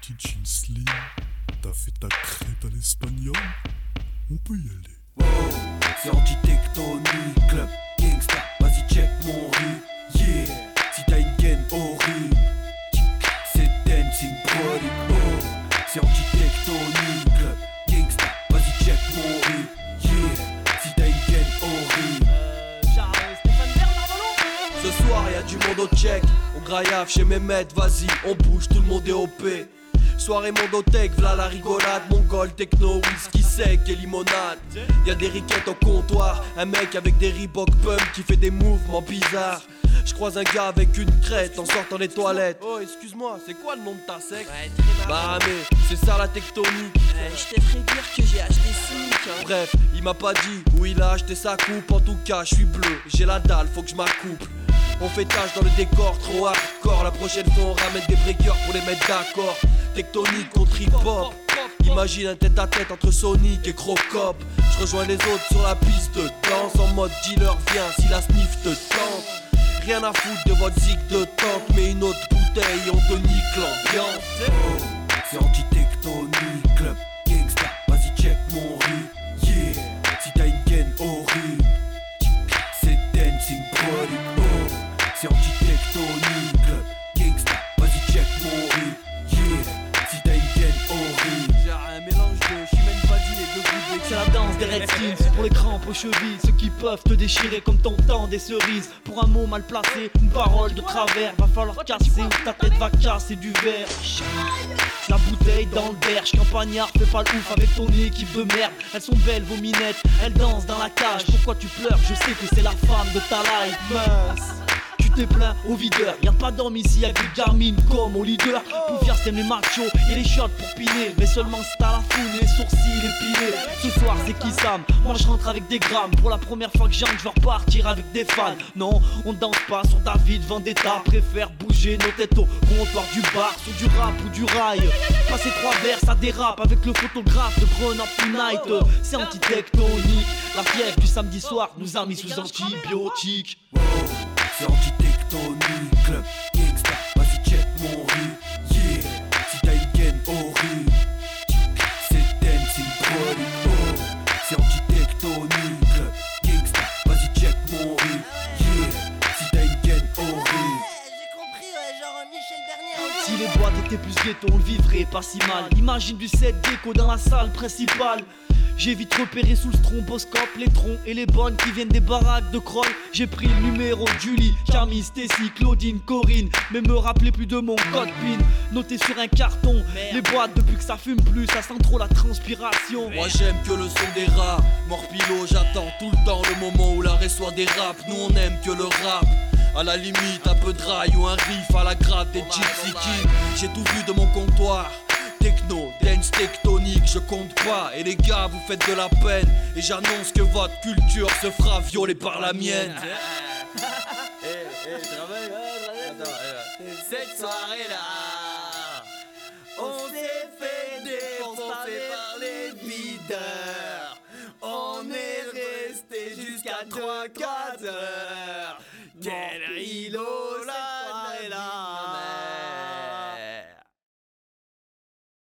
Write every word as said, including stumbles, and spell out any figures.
petit jean slim, t'as fait ta crête à l'espagnol, on peut y aller. Wow, c'est anti-tectonique, club gangsta, vas-y check mon riz, yeah. Si t'as une gaine au riz, c'est dancing brody. Oh, c'est anti-tectonique, club gangsta, vas-y check mon riz, yeah. Si t'as une gaine au riz. Ce soir y'a du monde au check, au graillaf chez Mehmet, vas-y, on bouge, tout le monde est O P. Soirée mondotech, v'là la rigolade, mongol, techno, whisky sec et limonade. Y'a des riquettes au comptoir, un mec avec des Reebok pump qui fait des mouvements bizarres. J'croise un gars avec une crête en sortant des toilettes. Oh excuse-moi, c'est quoi le nom de ta secte? Ouais, très Bah mais c'est ça la tectonique. Ouais, je t'ai fait dire que j'ai acheté cinq hein. Bref, il m'a pas dit où il a acheté sa coupe. En tout cas, je suis bleu, j'ai la dalle, faut que je m'accouple. On fait tâche dans le décor, trop hardcore. La prochaine fois on ramène des breakers pour les mettre d'accord. Tectonique contre hip-hop. Imagine un tête-à-tête entre Sonic et Crocop. Je rejoins les autres sur la piste de danse en mode dealer, viens si la sniff te tente. Rien à foutre de votre zig de tente, mais une autre bouteille, on te nique l'ambiance. Oh, c'est anti-tectonique, club gangsta, vas-y check mon riz, yeah. Si t'as une gaine au riz, c'est dancing brody. Oh, c'est anti-tectonique, club gangsta, vas-y check mon riz, yeah. Si t'as une gaine au riz. J'ai un mélange de chimène badi et de goût. C'est la danse des Redskins, pour les crampes aux chevilles. Ceux qui peuvent te déchirer comme ton temps des cerises. Pour un mot mal placé, une parole de travers. Va falloir casser ou ta tête va casser du verre. La bouteille dans le berge, campagnard, fais pas le ouf avec ton équipe de merde. Elles sont belles vos minettes, elles dansent dans la cage. Pourquoi tu pleures? Je sais que c'est la femme de ta life, mince. Tu t'es plaint au videur, y'a pas d'homme ici, y'a que des gamines comme au leader. Poufias t'aimes les machos et les shots pour piner. Mais seulement si t'as la foule, les sourcils épilés. Ce soir c'est qui Sam? Moi je rentre avec des grammes. Pour la première fois que j'entre, je vais repartir avec des fans. Non, on danse pas sur David Vendetta. Préfère bouger nos têtes au comptoir du bar. Sur du rap ou du rail. Passer trois vers, ça dérape avec le photographe de Grown Up Tonight. C'est anti-tectonique. La fièvre du samedi soir nous a mis sous antibiotiques. Wow, c'est anti-tectonique, club gangsta, vas-y check mon riz, yeah. Si t'as une gaine au riz, c'est dancing brody. Oh, c'est anti-tectonique, club gangsta, vas-y check mon riz, yeah. Si t'as une gaine au riz. J'ai compris, ouais, genre Michel Bernier. Si les boîtes étaient plus ghetto, on le vivrait pas si mal. Imagine du set gecko dans la salle principale. J'ai vite repéré sous le stromboscope les troncs et les bonnes qui viennent des baraques de Kroll. J'ai pris le numéro de Julie, Camille, Stacy, Claudine, Corinne. Mais me rappelez plus de mon code PIN. Noté sur un carton, les boîtes depuis que ça fume plus, ça sent trop la transpiration. Moi j'aime que le son des rats, Morpilo, j'attends tout le temps le moment où l'arrêt soit des raps. Nous on aime que le rap. À la limite un peu de rail ou un riff à la gratte des Gypsy Kings. J'ai tout vu de mon comptoir. Techno, dance tectonique, je compte pas. Et les gars, vous faites de la peine. Et j'annonce que votre culture se fera violer par la mienne. Eh, eh, travaille. Attends, cette soirée-là, on s'est fait défoncer par les videurs. On est resté jusqu'à trois quatre heures. Quel rideau